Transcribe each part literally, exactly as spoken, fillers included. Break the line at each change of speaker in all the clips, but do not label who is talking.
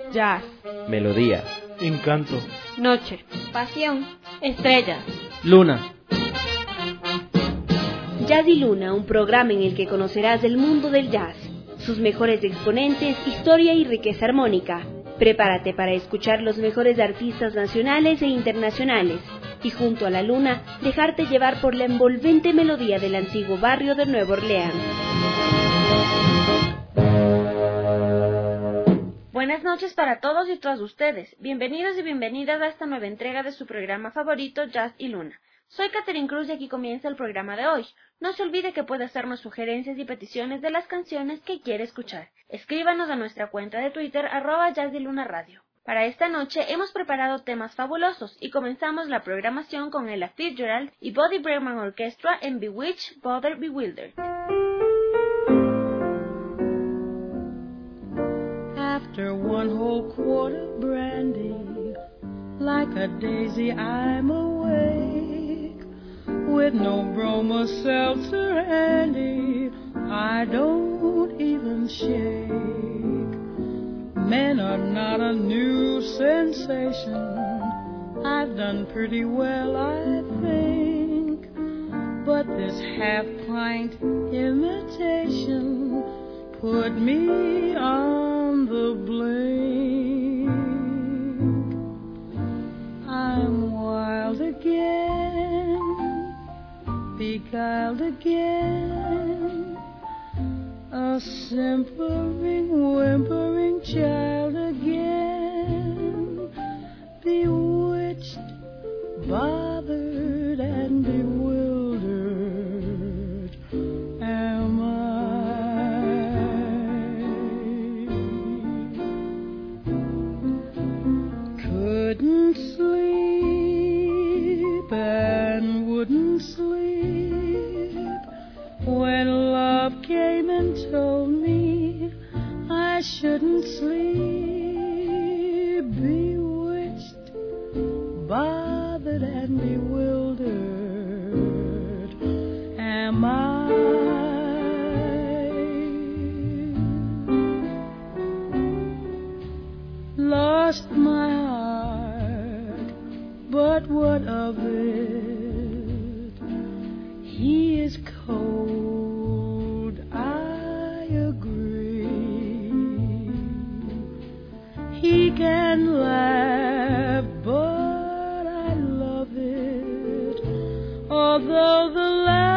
Jazz.
Melodía.
Encanto.
Noche.
Pasión.
Estrellas.
Luna.
Jazz y Luna, un programa en el que conocerás del mundo del jazz, sus mejores exponentes, historia y riqueza armónica. Prepárate para escuchar los mejores artistas nacionales e internacionales y junto a la luna dejarte llevar por la envolvente melodía del antiguo barrio de Nueva Orleans.
Buenas noches para todos y todas ustedes. Bienvenidos y bienvenidas a esta nueva entrega de su programa favorito, Jazz y Luna. Soy Catherine Cruz y aquí comienza el programa de hoy. No se olvide que puede hacernos sugerencias y peticiones de las canciones que quiere escuchar. Escríbanos a nuestra cuenta de Twitter, arroba Jazz y Luna Radio. Para esta noche hemos preparado temas fabulosos y comenzamos la programación con Ella Fitzgerald y Buddy Bregman Orchestra en Bewitched, Bothered, Bewildered.
After one whole quart of brandy, like a daisy I'm awake, with no broma seltzer handy, I don't even shake. Men are not a new sensation, I've done pretty well I think, but this half-pint imitation put me on the blink. I'm wild again, beguiled again, a simpering, whimpering child again, bewitched, bothered, and bewildered am I. Couldn't sleep and wouldn't sleep when love came and told me I shouldn't sleep. Bewitched, bothered, and bewildered am I. Lost my heart, but what of it? He is cold, I agree. He can laugh, but I love it, although the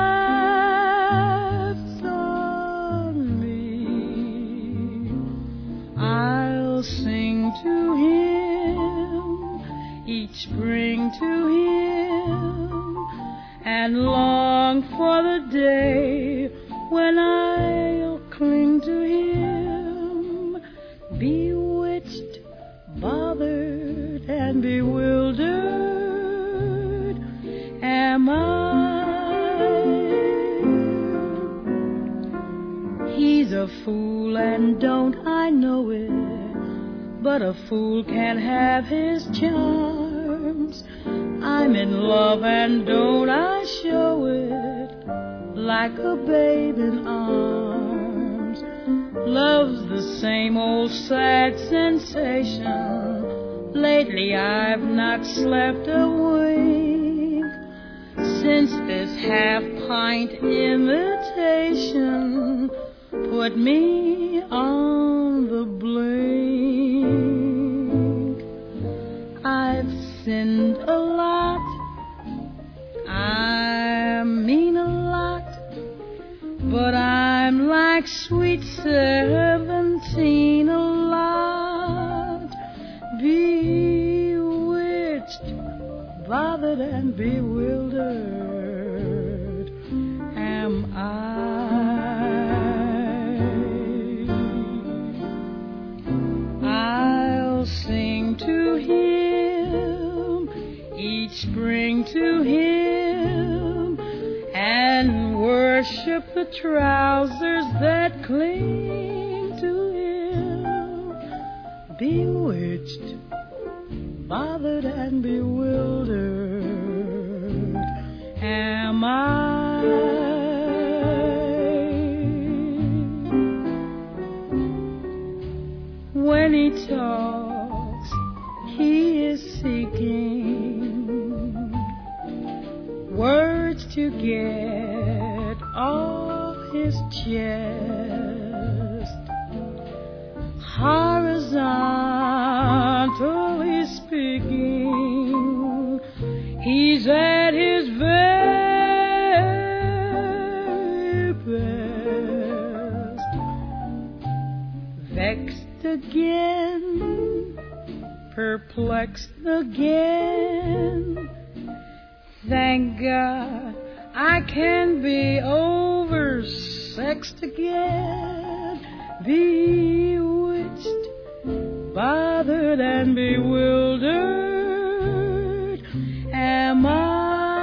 laugh's on me. I'll sing to him each spring to him, and long for the day when I'll cling to him. Bewitched, bothered, and bewildered am I. He's a fool and don't I know it, but a fool can't have his charms. I'm in love and don't I show it, like a babe in arms. Love's the same old sad sensation. Lately I've not slept a wink, since this half-pint imitation put me on the blink. I've sinned a lot, I mean a lot, but I'm like sweet seventeen a lot. Bewitched, bothered, and bewildered am I. I'll sing to him each spring to him, and worship the trousers that cling to him. Bewitched, bothered, and bewildered am I. When he talks is seeking words to get off his chest. Horizontally speaking, he's at his very best. Vexed again, perplexed again. Thank God I can be oversexed again. Bewitched, bothered and bewildered am I.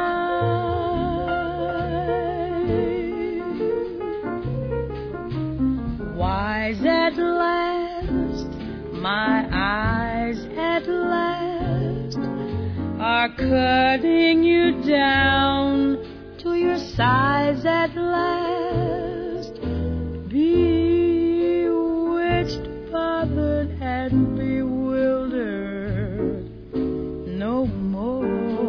Wise at last, my eyes at last are cutting you down to your size at last. Bewitched, bothered, and bewildered no more.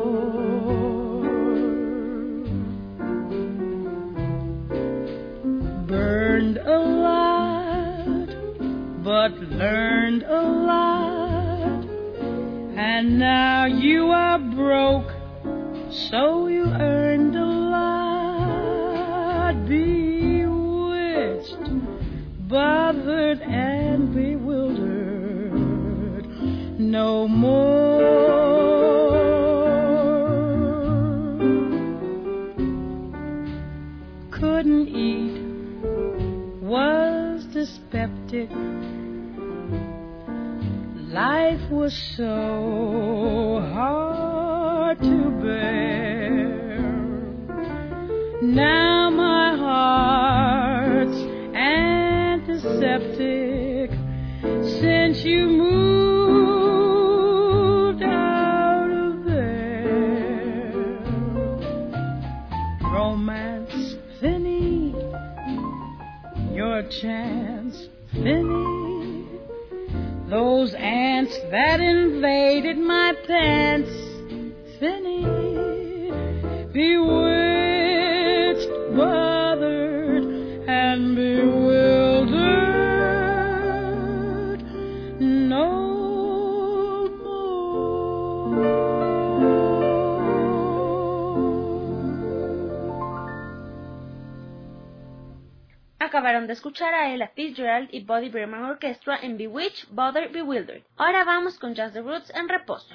Burned a lot, but learned a lot. And now you are broke, so you earned a lot. Bewitched, bothered, and bewildered no more. Couldn't eat, was dyspeptic. Life was so hard to bear. Now my heart's antiseptic since you moved out of there. Romance, Finny, your chance, Finny. Those ants that invaded my pants, Finny. Bewitched, bothered, and bewildered no more.
Acabaron de escuchar a Ella Fitzgerald y Buddy Berman Orchestra en Bewitched, Bothered, Bewildered. Ahora vamos con Just the Roots en reposo.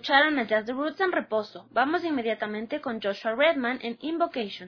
Escucharon a Just the Roots en reposo. Vamos inmediatamente con Joshua Redman en Invocation.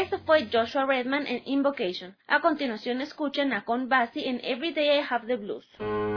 Eso fue Joshua Redman en Invocation. A continuación escuchen a Count Basie en Every Day I Have the Blues.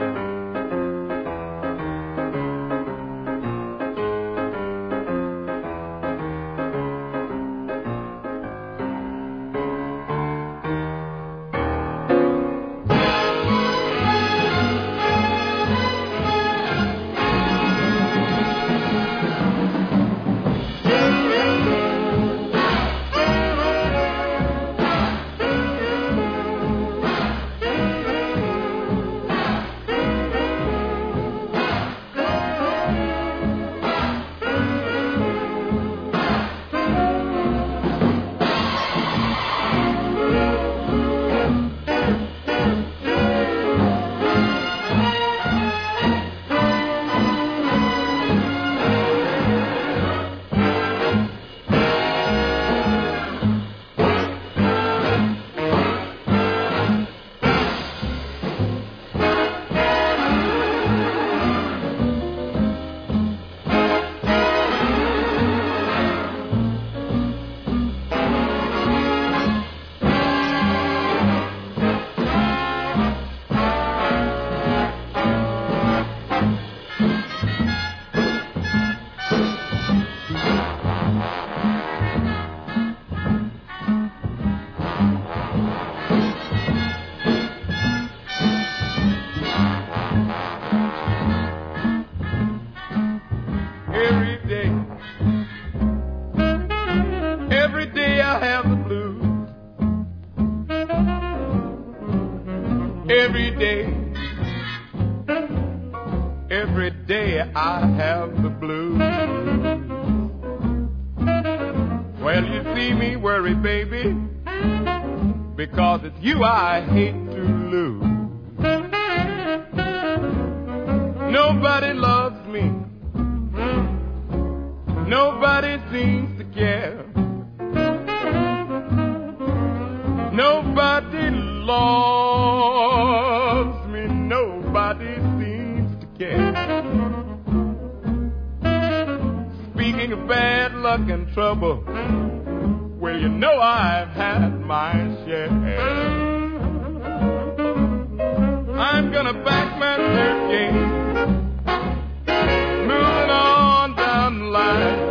Every day, every day I have the blues. Well, you see me worry, baby, because it's you I hate to lose. Nobody loves me, nobody seems to care. Nobody loves me, nobody seems to care. Speaking of bad luck and trouble, well, you know I've had my share. I'm gonna back my suitcase, moving on down the line.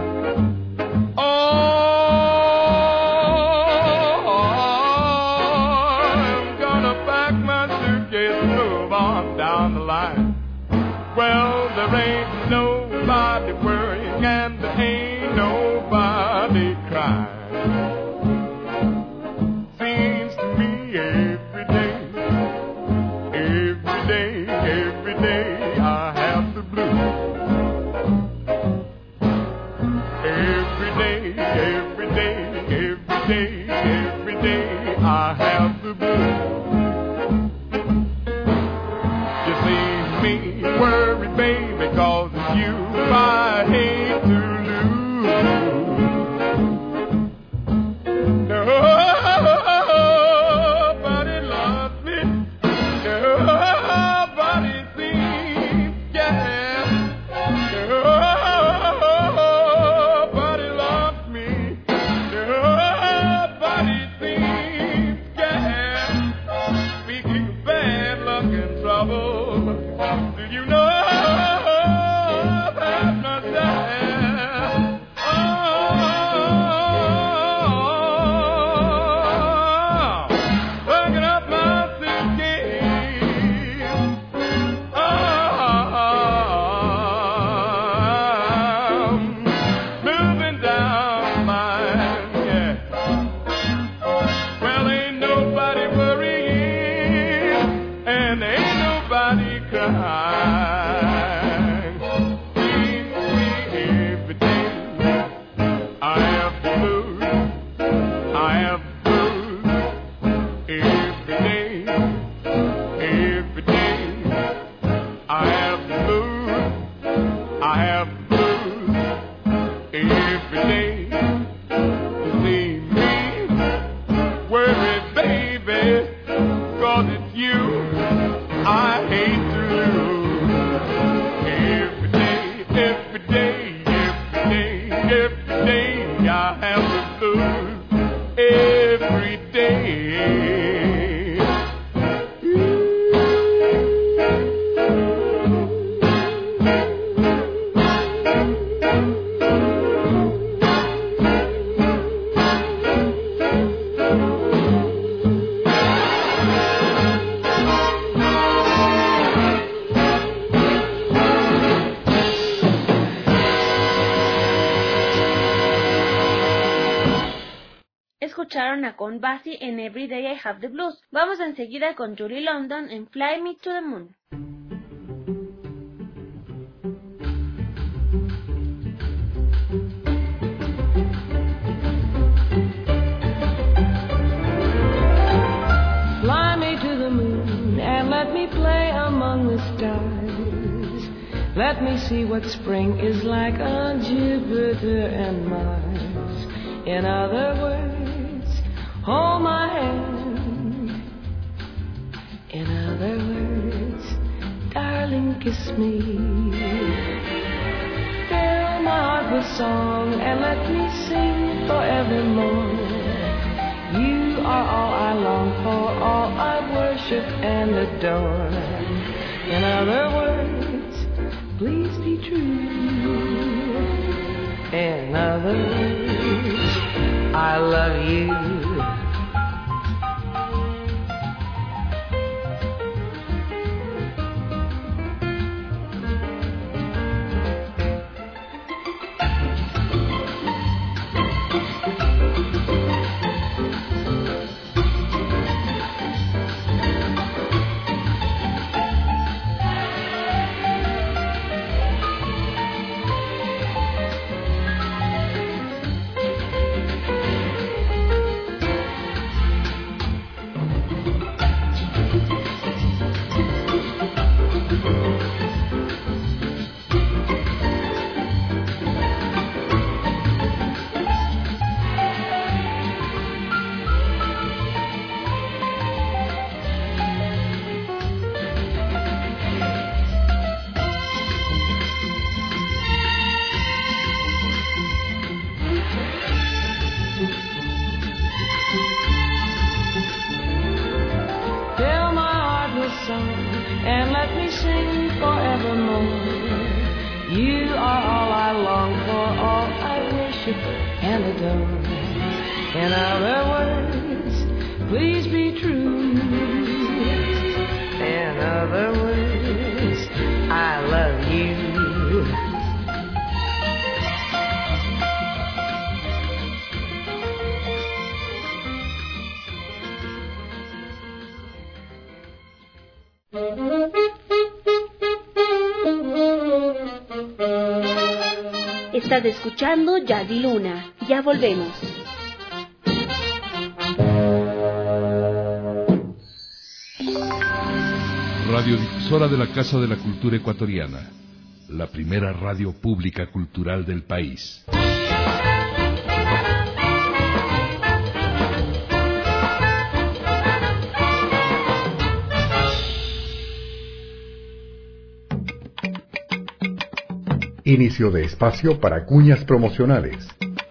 Well, there ain't nobody worrying and there ain't nobody crying. Seems to me every day, every day, every day I have the blues. Every day, every day, every day, every day I have the blues. You see me worry, baby, cause it's you I hate to lose. Nobody loves me, nobody seems, yeah. Nobody loves me, nobody seems, yeah. Speaking of bad luck and trouble, do you know that myself? Oh, picking up my suitcase. Oh, moving down the line, yeah. Well, ain't nobody worrying and ain't nobody crying. Seems to me every day I have the blues. I have the blues every day, every day. I have the blues. I have the blues every day. You see me worry, baby, cause it's you I hate to lose. Every day, every day, every day, every day I have the blues.
escucharon a Count Basie en Every Day I Have the Blues. Vamos enseguida con Julie London en Fly Me to the Moon.
Fly me to the moon and let me play among the stars. Let me see what spring is like on Jupiter and Mars. In other words, hold my hand. In other words, darling, kiss me. Fill my heart with song and let me sing forevermore. You are all I long for, all I worship and adore. In other words, please be true. In other words, I love you. And let me sing forevermore. You are all I long for, all I worship and adore. In other words, please be true. In other words, I love you.
Estás escuchando Jazz y Luna. Ya volvemos.
Radiodifusora de la Casa de la Cultura Ecuatoriana, la primera radio pública cultural del país.
Inicio de espacio para cuñas promocionales.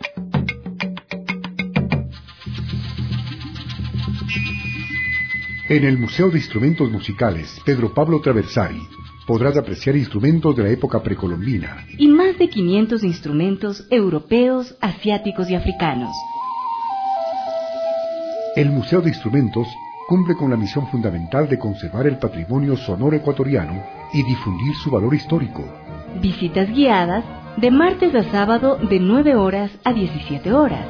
En el Museo de Instrumentos Musicales Pedro Pablo Traversari podrás apreciar instrumentos de la época precolombina
y más de quinientos instrumentos europeos, asiáticos y africanos.
El Museo de Instrumentos cumple con la misión fundamental de conservar el patrimonio sonoro ecuatoriano y difundir su valor histórico.
Visitas guiadas de martes a sábado de nueve horas a diecisiete horas.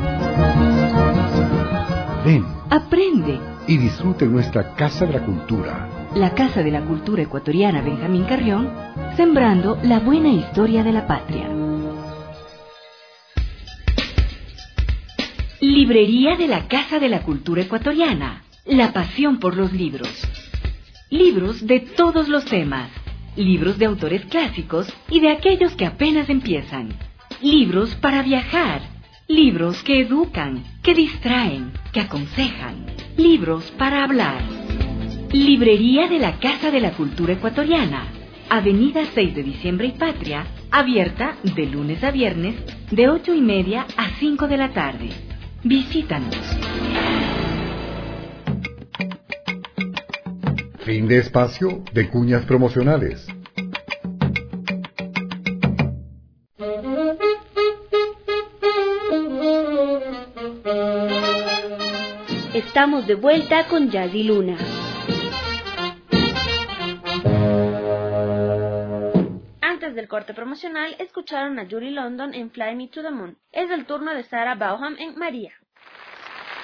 Ven,
aprende
y disfrute nuestra Casa de la Cultura.
La Casa de la Cultura Ecuatoriana Benjamín Carrión, sembrando la buena historia de la patria. Librería de la Casa de la Cultura Ecuatoriana. La pasión por los libros. Libros de todos los temas. Libros de autores clásicos y de aquellos que apenas empiezan. Libros para viajar. Libros que educan, que distraen, que aconsejan. Libros para hablar. Librería de la Casa de la Cultura Ecuatoriana. Avenida seis de Diciembre y Patria, abierta de lunes a viernes, de ocho y media a cinco de la tarde. Visítanos.
Fin de espacio de cuñas promocionales.
Estamos de vuelta con Jazz y Luna.
Antes del corte promocional, escucharon a Julie London en Fly Me to the Moon. Es el turno de Sarah Bauham en María.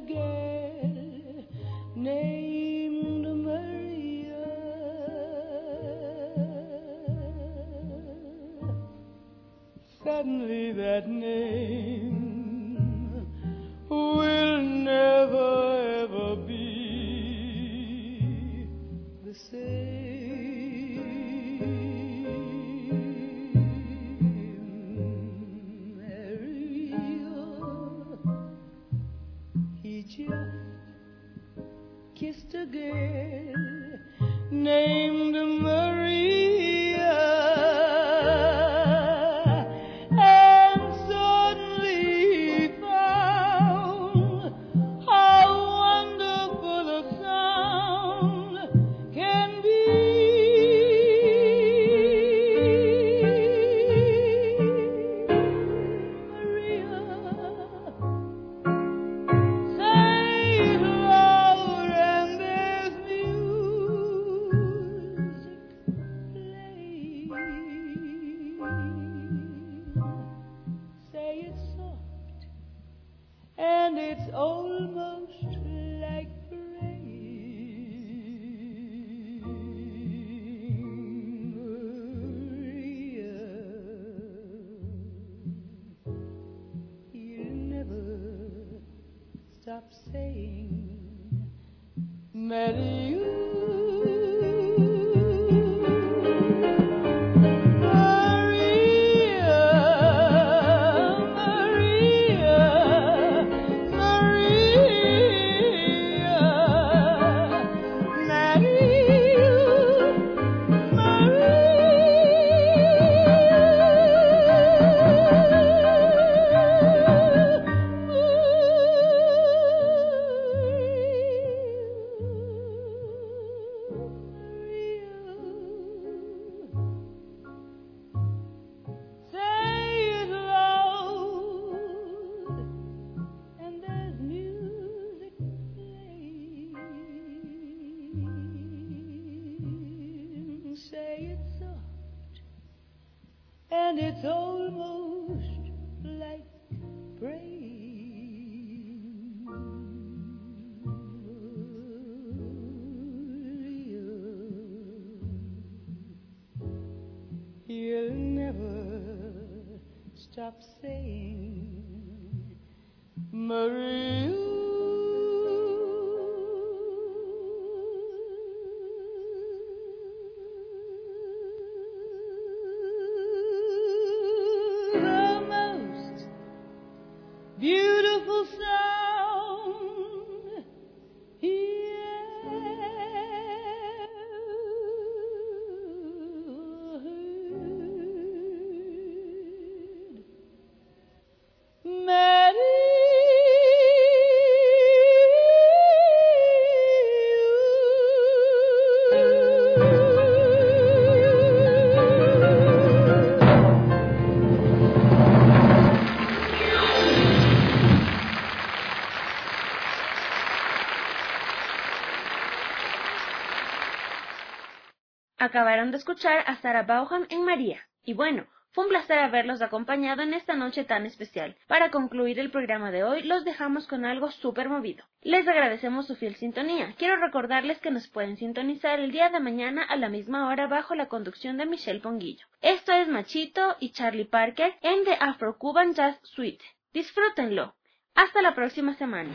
girl named Maria. Suddenly that name will never ever be the same. Kissed a girl named Maria, and suddenly he found how wonderful a sound can be. Maria, and it's almost like praying. Maria, he'll never stop saying, Maria. And it's almost like praying. He'll never stop saying, Maria. Beautiful sound he ever heard. Maria.
Acabaron de escuchar a Sarah Vaughan en María. Y bueno, fue un placer haberlos acompañado en esta noche tan especial. Para concluir el programa de hoy, los dejamos con algo súper movido. Les agradecemos su fiel sintonía. Quiero recordarles que nos pueden sintonizar el día de mañana a la misma hora bajo la conducción de Michelle Ponguillo. Esto es Machito y Charlie Parker en The Afro-Cuban Jazz Suite. Disfrútenlo. Hasta la próxima semana.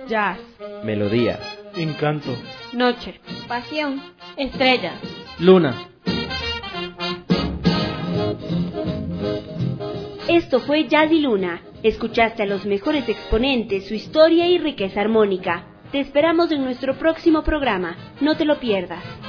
Jazz.
Melodía.
Encanto.
Noche. Pasión. Estrellas.
Luna.
Esto fue Jazz y Luna. Escuchaste a los mejores exponentes, su historia y riqueza armónica. Te esperamos en nuestro próximo programa. No te lo pierdas.